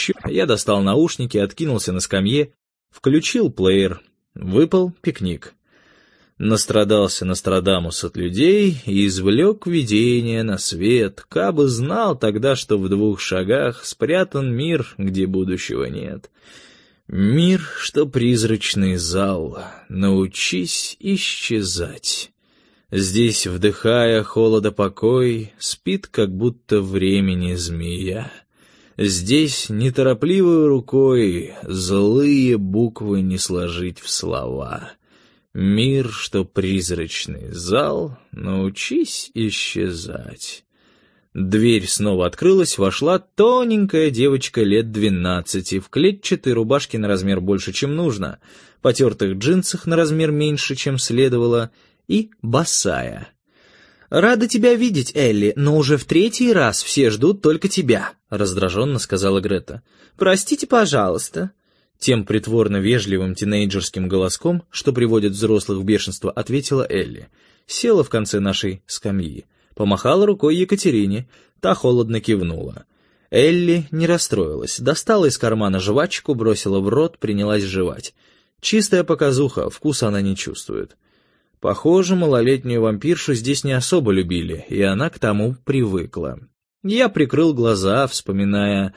Я достал наушники, откинулся на скамье, включил плеер. Выпал пикник. Настрадался Нострадамус от людей и извлек видение на свет, кабы знал тогда, что в 2 шагах спрятан мир, где будущего нет. Мир, что призрачный зал, научись исчезать. Здесь, вдыхая холода покой, спит, как будто времени змея. Здесь неторопливой рукой злые буквы не сложить в слова. Мир, что призрачный зал, научись исчезать. Дверь снова открылась, вошла тоненькая девочка лет 12 в клетчатой рубашке на размер больше, чем нужно, потертых джинсах на размер меньше, чем следовало, и босая. «Рада тебя видеть, Элли, но уже в 3-й раз все ждут только тебя», — раздраженно сказала Грета. «Простите, пожалуйста». Тем притворно вежливым тинейджерским голоском, что приводит взрослых в бешенство, ответила Элли. Села в конце нашей скамьи, помахала рукой Екатерине, та холодно кивнула. Элли не расстроилась, достала из кармана жвачку, бросила в рот, принялась жевать. Чистая показуха, вкуса она не чувствует. Похоже, малолетнюю вампиршу здесь не особо любили, и она к тому привыкла. Я прикрыл глаза, вспоминая...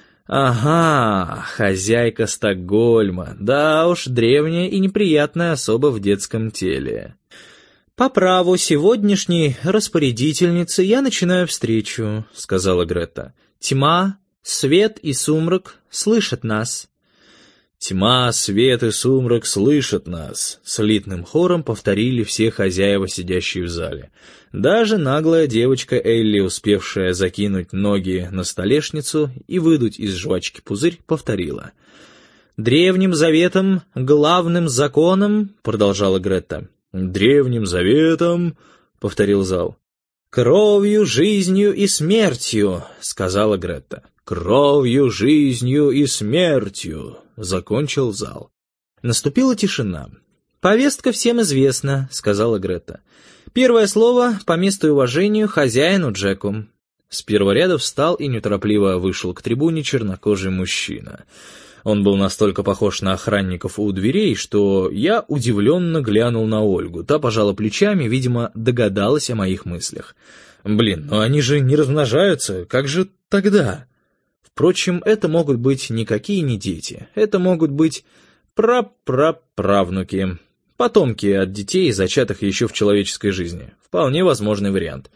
Ага, хозяйка Стокгольма, да уж, древняя и неприятная особа в детском теле. «По праву сегодняшней распорядительницы я начинаю встречу», — сказала Грета. «Тьма, свет и сумрак слышат нас». «Тьма, свет и сумрак слышат нас», — слитным хором повторили все хозяева, сидящие в зале. Даже наглая девочка Элли, успевшая закинуть ноги на столешницу и выдуть из жвачки пузырь, повторила. «Древним заветом, главным законом», — продолжала Грета. «Древним заветом», — повторил зал. «Кровью, жизнью и смертью», — сказала Грета. «Кровью, жизнью и смертью», — закончил зал. Наступила тишина. «Повестка всем известна», — сказала Грета. «Первое слово по месту и уважению хозяину Джеку». С первого ряда встал и неторопливо вышел к трибуне чернокожий мужчина. Он был настолько похож на охранников у дверей, что я удивленно глянул на Ольгу. Та пожала плечами, видимо, догадалась о моих мыслях. «Блин, ну они же не размножаются, как же тогда?» Впрочем, это могут быть никакие не дети. Это могут быть прапраправнуки, потомки от детей, зачатых еще в человеческой жизни. Вполне возможный вариант.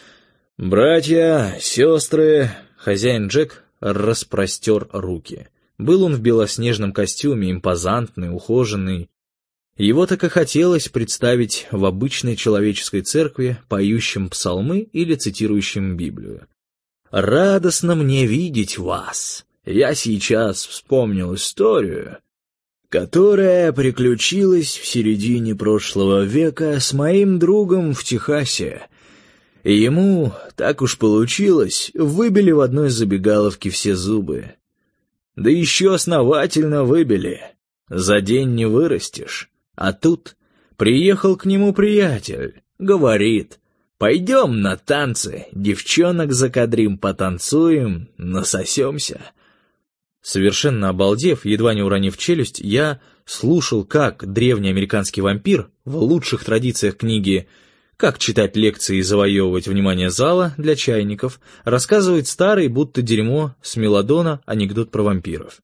«Братья, сестры...» Хозяин Джек распростер руки. Был он в белоснежном костюме, импозантный, ухоженный. Его так и хотелось представить в обычной человеческой церкви, поющим псалмы или цитирующим Библию. «Радостно мне видеть вас. Я сейчас вспомнил историю, которая приключилась в середине прошлого века с моим другом в Техасе. И ему, так уж получилось, выбили в одной забегаловке все зубы. Да еще основательно выбили. За день не вырастешь. А тут приехал к нему приятель, говорит: «Пойдем на танцы, девчонок закадрим, потанцуем, насосемся». Совершенно обалдев, едва не уронив челюсть, я слушал, как древний американский вампир в лучших традициях книги «Как читать лекции и завоевывать внимание зала» для чайников рассказывает старый, будто дерьмо с Мелодона, анекдот про вампиров.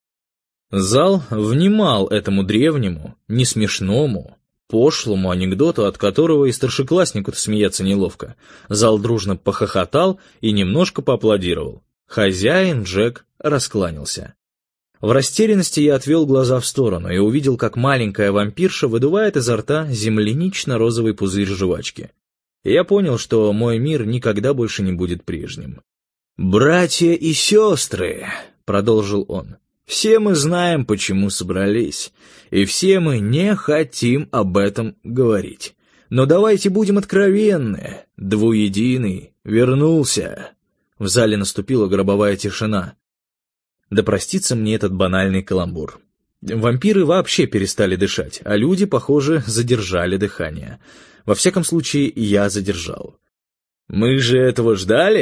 Зал внимал этому древнему, не смешному, пошлому анекдоту, от которого и старшекласснику-то смеяться неловко. Зал дружно похохотал и немножко поаплодировал. Хозяин Джек раскланялся. В растерянности я отвел глаза в сторону и увидел, как маленькая вампирша выдувает изо рта землянично-розовый пузырь жвачки. И я понял, что мой мир никогда больше не будет прежним. «Братья и сестры», — продолжил он, — «все мы знаем, почему собрались, и все мы не хотим об этом говорить. Но давайте будем откровенны. Двуединый вернулся». В зале наступила гробовая тишина. Да простится мне этот банальный каламбур. Вампиры вообще перестали дышать, а люди, похоже, задержали дыхание. Во всяком случае, я задержал. «Мы же этого ждали?»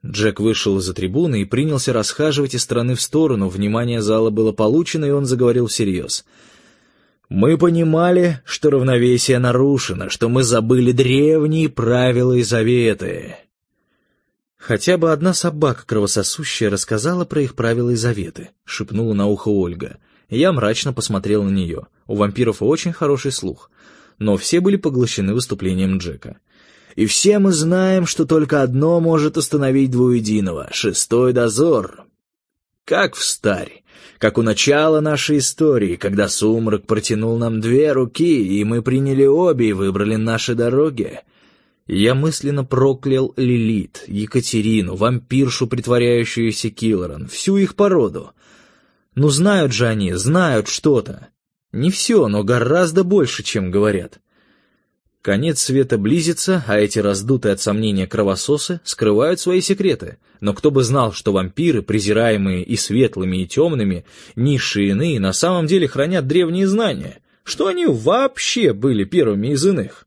Джек вышел из-за трибуны и принялся расхаживать из стороны в сторону. Внимание зала было получено, и он заговорил всерьез. «Мы понимали, что равновесие нарушено, что мы забыли древние правила и заветы». «Хотя бы одна собака кровососущая рассказала про их правила и заветы», — шепнула на ухо Ольга. Я мрачно посмотрел на нее. У вампиров очень хороший слух. Но все были поглощены выступлением Джека. «И все мы знаем, что только одно может остановить двуединого — шестой дозор. Как встарь, как у начала нашей истории, когда сумрак протянул нам две руки, и мы приняли обе и выбрали наши дороги». Я мысленно проклял Лилит, Екатерину, вампиршу, притворяющуюся Киллоран, всю их породу. Ну знают же они, знают что-то. Не все, но гораздо больше, чем говорят. Конец света близится, а эти раздутые от сомнения кровососы скрывают свои секреты. Но кто бы знал, что вампиры, презираемые и светлыми, и темными, низшие иные, на самом деле хранят древние знания, что они вообще были первыми из иных.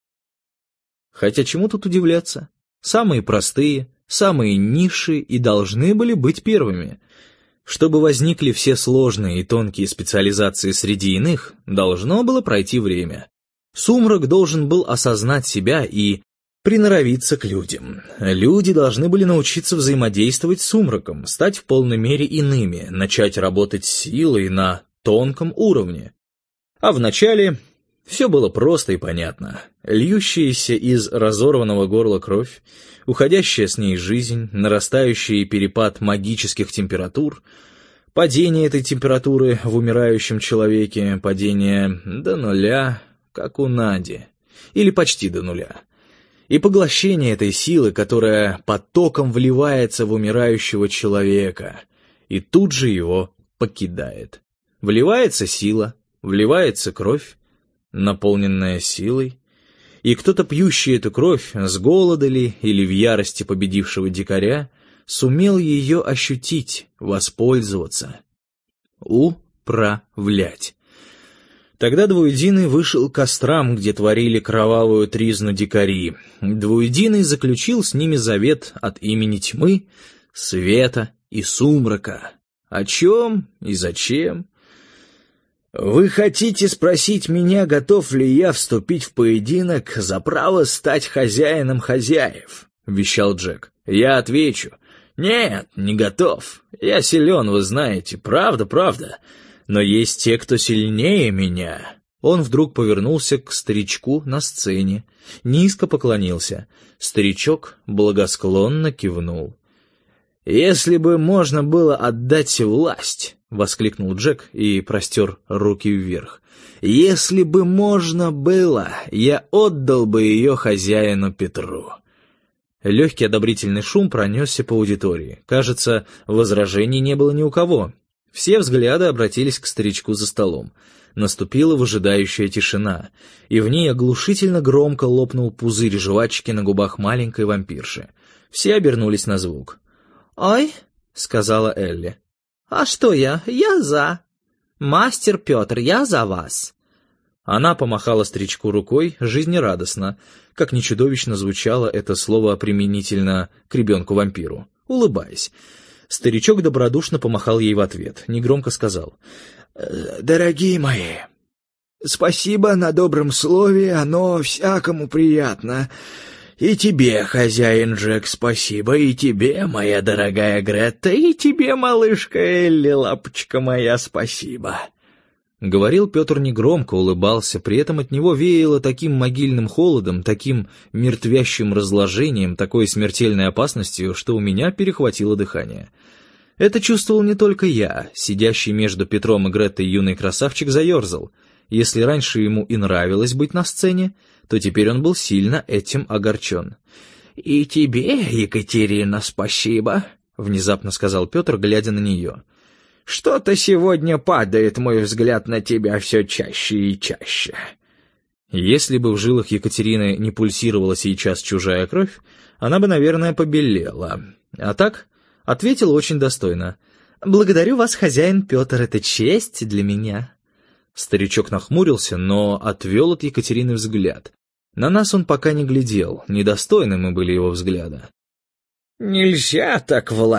Хотя чему тут удивляться? Самые простые, самые низшие и должны были быть первыми. Чтобы возникли все сложные и тонкие специализации среди иных, должно было пройти время. Сумрак должен был осознать себя и приноровиться к людям. Люди должны были научиться взаимодействовать с сумраком, стать в полной мере иными, начать работать с силой на тонком уровне. А вначале все было просто и понятно. Льющаяся из разорванного горла кровь, уходящая с ней жизнь, нарастающий перепад магических температур, падение этой температуры в умирающем человеке, падение до нуля, как у Нади, или почти до нуля, и поглощение этой силы, которая потоком вливается в умирающего человека, и тут же его покидает. Вливается сила, вливается кровь, наполненная силой, и кто-то, пьющий эту кровь, с голода ли или в ярости победившего дикаря, сумел ее ощутить, воспользоваться, управлять. Тогда Двуединый вышел к кострам, где творили кровавую тризну дикари. Двуединый заключил с ними завет от имени тьмы, света и сумрака. О чем и зачем? «Вы хотите спросить меня, готов ли я вступить в поединок за право стать хозяином хозяев?» — вещал Джек. «Я отвечу: нет, не готов. Я силен, вы знаете, правда, правда. Но есть те, кто сильнее меня». Он вдруг повернулся к старичку на сцене, низко поклонился. Старичок благосклонно кивнул. «Если бы можно было отдать власть», — воскликнул Джек и простер руки вверх, «если бы можно было, я отдал бы ее хозяину Петру». Легкий одобрительный шум пронесся по аудитории. Кажется, возражений не было ни у кого. Все взгляды обратились к старичку за столом. Наступила выжидающая тишина, и в ней оглушительно громко лопнул пузырь жвачки на губах маленькой вампирши. Все обернулись на звук. «Ой», — сказала Элли. «А что я? Я за. Мастер Петр, я за вас». Она помахала старичку рукой жизнерадостно, как ни чудовищно звучало это слово применительно к ребенку-вампиру, улыбаясь. Старичок добродушно помахал ей в ответ, негромко сказал: «Дорогие мои, спасибо на добром слове, оно всякому приятно. И тебе, хозяин Джек, спасибо, и тебе, моя дорогая Гретта, и тебе, малышка Элли, лапочка моя, спасибо». Говорил Петр негромко, улыбался, при этом от него веяло таким могильным холодом, таким мертвящим разложением, такой смертельной опасностью, что у меня перехватило дыхание. Это чувствовал не только я. Сидящий между Петром и Греттой юный красавчик заерзал. Если раньше ему и нравилось быть на сцене, то теперь он был сильно этим огорчен. «И тебе, Екатерина, спасибо», — внезапно сказал Петр, глядя на нее. «Что-то сегодня падает мой взгляд на тебя все чаще и чаще». Если бы в жилах Екатерины не пульсировала сейчас чужая кровь, она бы, наверное, побелела. А так ответила очень достойно. «Благодарю вас, хозяин Петр, это честь для меня». Старичок нахмурился, но отвел от Екатерины взгляд. На нас он пока не глядел, недостойны мы были его взгляда. Нельзя так власть